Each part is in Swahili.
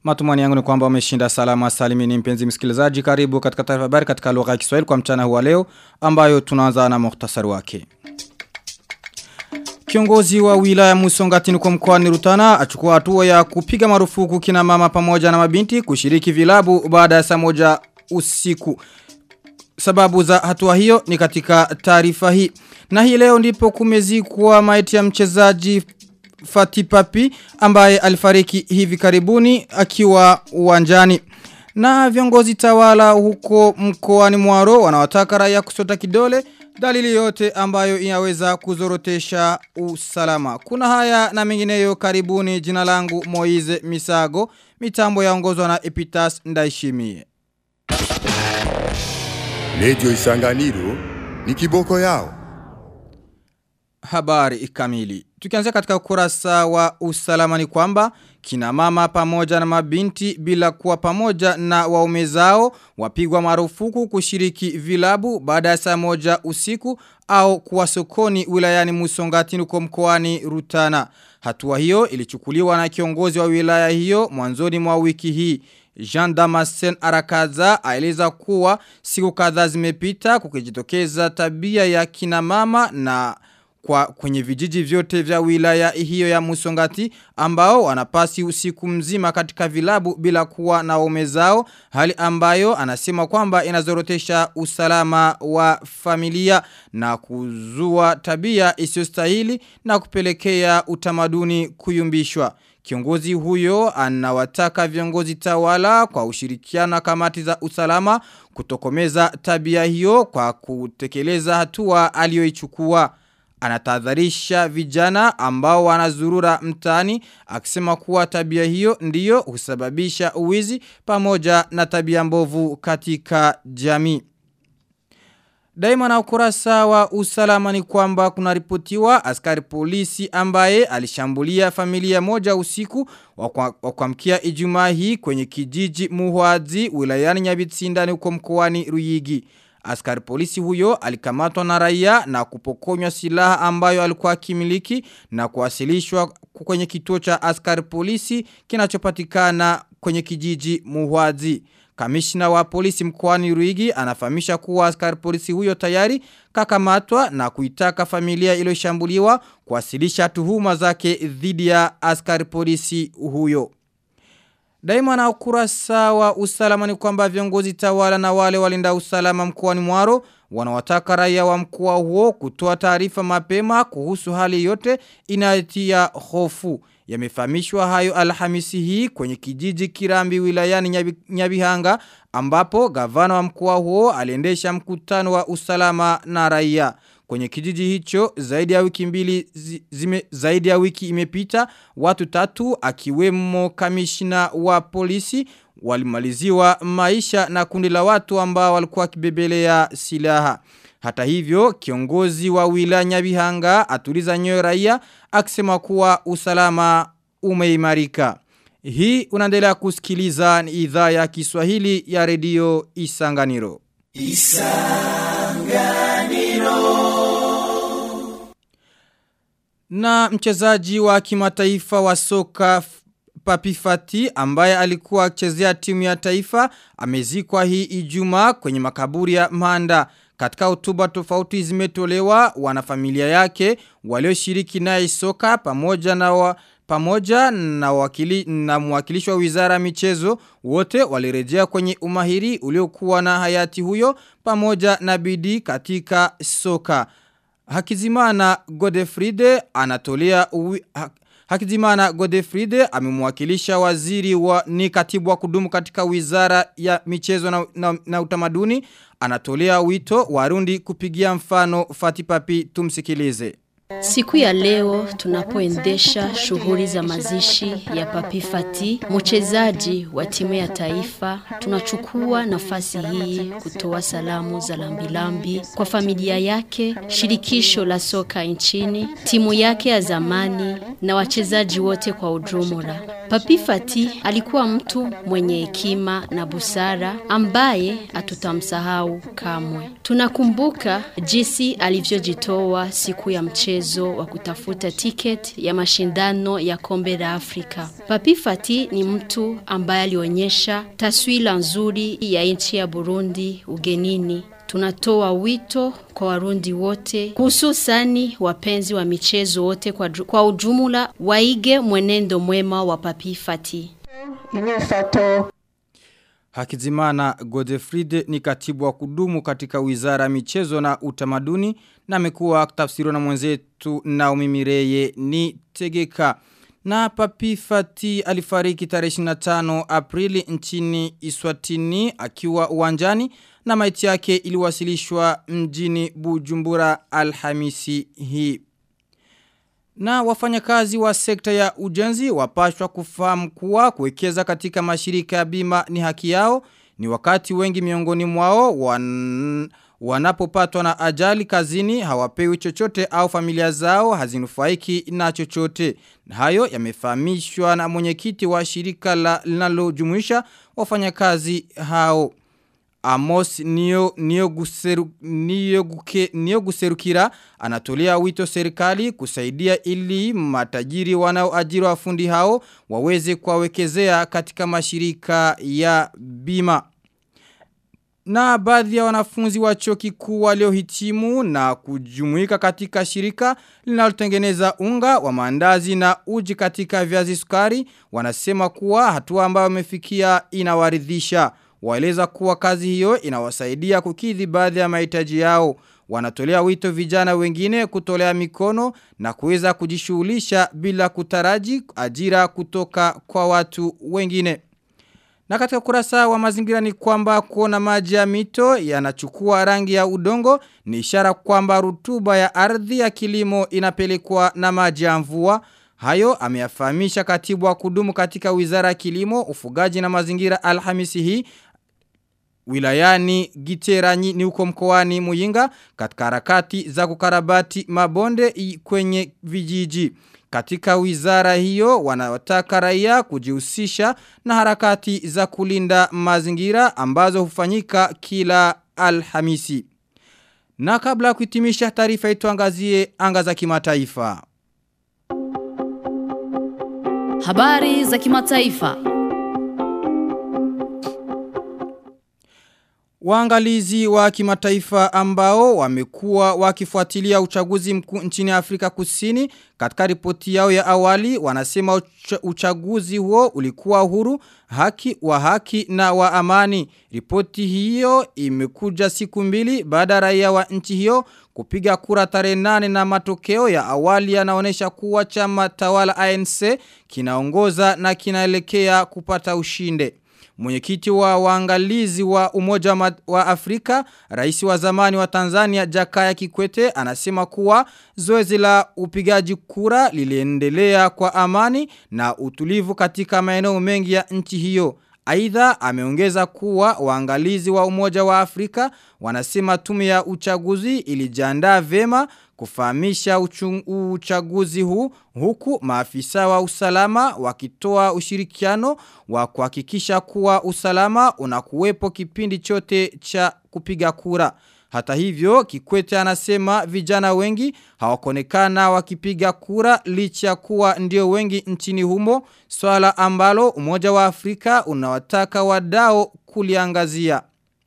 Matumani yangu ni kwamba umeshinda salama salimini mpenzi msikilizaji, karibu katika taarifa habari katika lugha ya Kiswahili kwa mchana huu leo ambayo tunaanza na muhtasari wake. Kiongozi wa wilaya Musongati kwa mkoani Rutana achukua hatua ya kupiga marufuku kina mama pamoja na mabinti kushiriki vilabu baada ya saa moja usiku. Sababu za hatua hiyo ni katika taarifa hii. Na hii leo ndipo kumezikwa maiti ya mchezaji Fati Papi ambaye alifariki hivi karibuni akiwa uwanjani. Na viongozi tawala huko mkoani Mwaro wanawataka raia kusota kidole dalili yote ambayo inaweza kuzorotesha usalama. Kuna haya na mengineyo, karibuni. Jina langu Moize Misago, mitambo yaongozwa na Epitas Ndaishimie. Radio Isanganiro ni kiboko yao. Habari kamili. Tukianzia katika ukurasa wa usalama ni kwamba kina mama pamoja na mabinti bila kuwa pamoja na waume zao wapigwa marufuku kushiriki vilabu baada ya saa moja usiku au kuwa sokoni wilayani Musongati huko mkoani Rutana. Hatua hiyo ilichukuliwa na kiongozi wa wilaya hiyo mwanzoni mwa wiki hii. Jean Damascene Arakaza aeleza kuwa siku kadhaa zimepita kukijitokeza tabia ya kina mama na kwenye vijiji vyote vya wilaya hiyo ya Musongati ambao wanapasi usiku mzima katika vilabu bila kuwa na waume zao, hali ambayo anasema kwamba inazorotesha usalama wa familia na kuzua tabia isiyostahili na kupelekea utamaduni kuyumbishwa. Kiongozi huyo anawataka viongozi tawala kwa ushirikiano na kamati za usalama kutokomeza tabia hiyo kwa kutekeleza hatua aliyoichukua. Anatahadharisha vijana ambao wanazurura mtaani akisema kuwa tabia hiyo ndiyo husababisha uwizi pamoja na tabia mbovu katika jamii. Daima na ukurasa wa usalama ni kwamba kuna ripotiwa askari polisi ambaye alishambulia familia moja usiku wa kuamkia Ijumaa hii kwenye kijiji Muhwazi wilayani Nyabitsinda huko mkoani Ruyigi. Askari polisi huyo alikamatwa na raia na kupokonywa silaha ambayo alikuwa akimiliki na kuwasilishwa kwenye kituo cha askari polisi kinachopatikana kwenye kijiji Muhwazi. Kamishna wa polisi mkoani Ruigi anafahamisha kuwa askari polisi huyo tayari kakamatwa na kuitaka familia iliyoshambuliwa kuwasilisha tuhuma zake dhidi ya askari polisi huyo. Daima na ukurasa wa usalama ni kwamba viongozi tawala na wale walinda usalama mkoani Mwaro wanawataka raia wa mkoa huo kutoa taarifa mapema kuhusu hali yote inayotia hofu. Yamefahamishwa hayo Alhamisi hii kwenye kijiji Kirambi wilayani Nyabihanga ambapo gavana wa mkoa huo aliendesha mkutano wa usalama na raia. Kwenye kijiji hicho zaidi ya wiki imepita, watu 3 akiwemo kamishna wa polisi walimaliziwa maisha na kundi la watu ambao walikuwa kibebelea silaha. Hata hivyo, kiongozi wa wilaya Nyabihanga atuliza nyoyo raia akisema kuwa usalama umeimarika. Hii unaendelea kusikiliza ni idhaa ya Kiswahili ya Radio Isanganiro. Na mchezaji wa kimataifa wa soka Papi Fati ambaye alikuwa akichezea timu ya taifa amezikwa hii Ijumaa kwenye makaburi ya Manda. Katika hotuba tofauti zimetolewa, wanafamilia yake walioshiriki naye soka pamoja na mwakilishi wa wizara michezo wote walirejea kwenye umahiri uliokuwa na hayati huyo pamoja na bidii katika soka. Hakizimana Godefride amemwakilisha waziri ni katibu wa kudumu katika wizara ya michezo na utamaduni. Anatolea wito Warundi kupigia mfano Fati Papi, tumsikilize. Siku ya leo tunapoendesha shughuli za mazishi ya Papi Fati, mchezaji wa timu ya taifa, tunachukua nafasi hii kutoa salamu za lambilambi kwa familia yake, shirikisho la soka nchini, timu yake ya zamani na wachezaji wote kwa ujumla. Papi Fati alikuwa mtu mwenye hekima na busara ambaye hatutamsahau kamwe. Tunakumbuka jinsi alivyojitoa siku ya mchezo wa kutafuta tiketi ya mashindano ya kombe la Afrika. Papi Fati ni mtu ambaye alionyesha taswira nzuri ya nchi ya Burundi ugenini. Tunatoa wito kwa Warundi wote, hususani wapenzi wa michezo wote kwa ujumla, waige mwenendo mwema wa Papi Fati. Hakizimana Godefride ni katibu wa kudumu katika Wizara Michezo na Utamaduni na amekuwa tafsiriwa na mwenzetu Naomi Mireye ni Tegeka. Na Papi Fati alifariki tarehe 25 Aprili nchini Iswatini akiwa uwanjani na maiti yake iliwasilishwa mjini Bujumbura Alhamisi hii. Na wafanyakazi wa sekta ya ujenzi wapashwa kufahamu kuwa kuwekeza katika mashirika ya bima ni haki yao, ni wakati wengi miongoni mwao wanapopatwa na ajali kazini hawapewi chochote au familia zao hazinufaiki na chochote. Na hayo yamefahamishwa na mwenyekiti wa linalojumuisha wafanyakazi hao. Amos Niyoguserukira anatolea wito serikali kusaidia ili matajiri wanaoajiri wafundi hao waweze kuwawekezea katika mashirika ya bima. Na baadhi ya wanafunzi wa chuo kikuu waliohitimu na kujumuika katika shirika linalotengeneza unga wa maandazi na uji katika viazi sukari wanasema kuwa hatua ambayo wamefikia inawaridhisha. Waeleza kuwa kazi hiyo inawasaidia kukidhi baadhi ya mahitaji yao. Wanatolea wito vijana wengine kutolea mikono na kuweza kujishughulisha bila kutaraji ajira kutoka kwa watu wengine. Na katika kurasa wa mazingira ni kwamba kuona maji ya mito yanachukua rangi ya udongo ni ishara kwamba rutuba ya ardhi ya kilimo inapelekwa na maji ya mvua. Hayo ameyafahamisha katibu wa kudumu katika Wizara ya Kilimo, Ufugaji na Mazingira Alhamisi hii wilayani Giteranyi ni huko mkoani Muyinga katika harakati za kukarabati mabonde kwenye vijiji. Katika wizara hiyo wanataka raia kujihusisha na harakati za kulinda mazingira ambazo hufanyika kila Alhamisi. Na kabla kuhitimisha taarifa yetu angazie anga za kimataifa. Habari za kimataifa. Waangalizi wa kimataifa ambao wamekuwa wakifuatilia uchaguzi mkuu nchini Afrika Kusini katika ripoti yao ya awali wanasema uchaguzi huo ulikuwa huru, haki na wa amani. Ripoti hiyo imekuja siku mbili baada raia wa nchi hiyo kupiga kura tarehe 8 na matokeo ya awali yanaonesha kuwa chama tawala ANC kinaongoza na kinaelekea kupata ushinde. Mwenyekiti wa waangalizi wa Umoja wa Afrika, rais wa zamani wa Tanzania Jakaya Kikwete anasema kuwa zoezi la upigaji kura liliendelea kwa amani na utulivu katika maeneo mengi ya nchi hiyo. Aidha ameongeza kuwa waangalizi wa Umoja wa Afrika wanasema tume ya uchaguzi ilijiandaa vema kufahamisha uchaguzi huu, huku maafisa wa usalama wakitoa ushirikiano wa kuhakikisha kuwa usalama unakuwepo kipindi chote cha kupiga kura. Hata hivyo Kikwete anasema vijana wengi hawakonekana wakipiga kura licha kuwa ndio wengi nchini humo, swala ambalo Umoja wa Afrika unawataka wadau kuliangazia.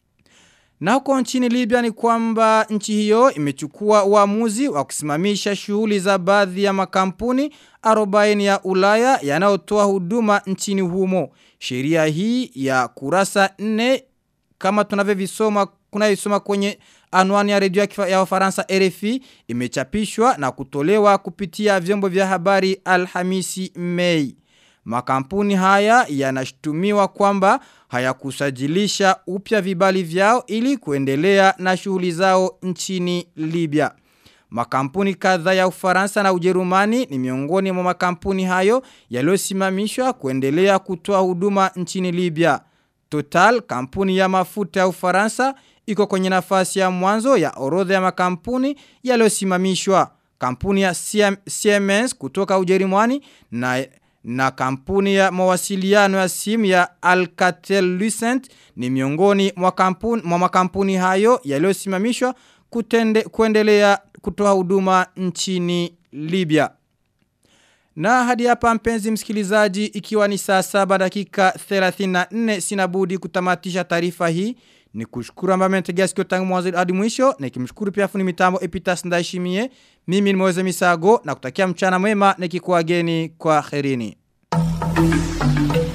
Na huko nchini Libya ni kwamba nchi hiyo imechukua uamuzi wa kusimamisha shughuli za baadhi ya makampuni 40 ya Ulaya yanayotoa huduma nchini humo. Sheria hii ya kurasa 4 kama tunavyovisoma kwenye anwani ya redio ya Ufaransa RFI imechapishwa na kutolewa kupitia vyombo vya habari Alhamisi Mei. Makampuni haya yanashtumiwa kwamba hayakusajilisha upya vibali vyao ili kuendelea na shughuli zao nchini Libya. Makampuni kadhaa ya Ufaransa na Ujerumani ni miongoni mwa makampuni hayo yaliyosimamishwa kuendelea kutoa huduma nchini Libya. Total, kampuni ya mafuta ya Ufaransa, iko kwenye nafasi ya mwanzo ya orodha ya makampuni yaliyosimamishwa. Kampuni ya Siemens kutoka Ujerumani na kampuni ya mawasiliano ya simu ya Alcatel-Lucent ni miongoni mwa makampuni hayo yaliyosimamishwa kuendelea kutoa huduma nchini Libya. Na hadi hapa mpenzi msikilizaji, ikiwa ni saa 7 dakika 34 sinabudi kutamatisha taarifa hii. Ni kushukuru ambaye mmetegea sikio tangu mwanzo hadi mwisho, na nikimshukuru pia fundi mitambo Epitas Ndaishimie. Mimi ni Moze Misago na kutakia mchana mwema nikikuageni kwa kherini.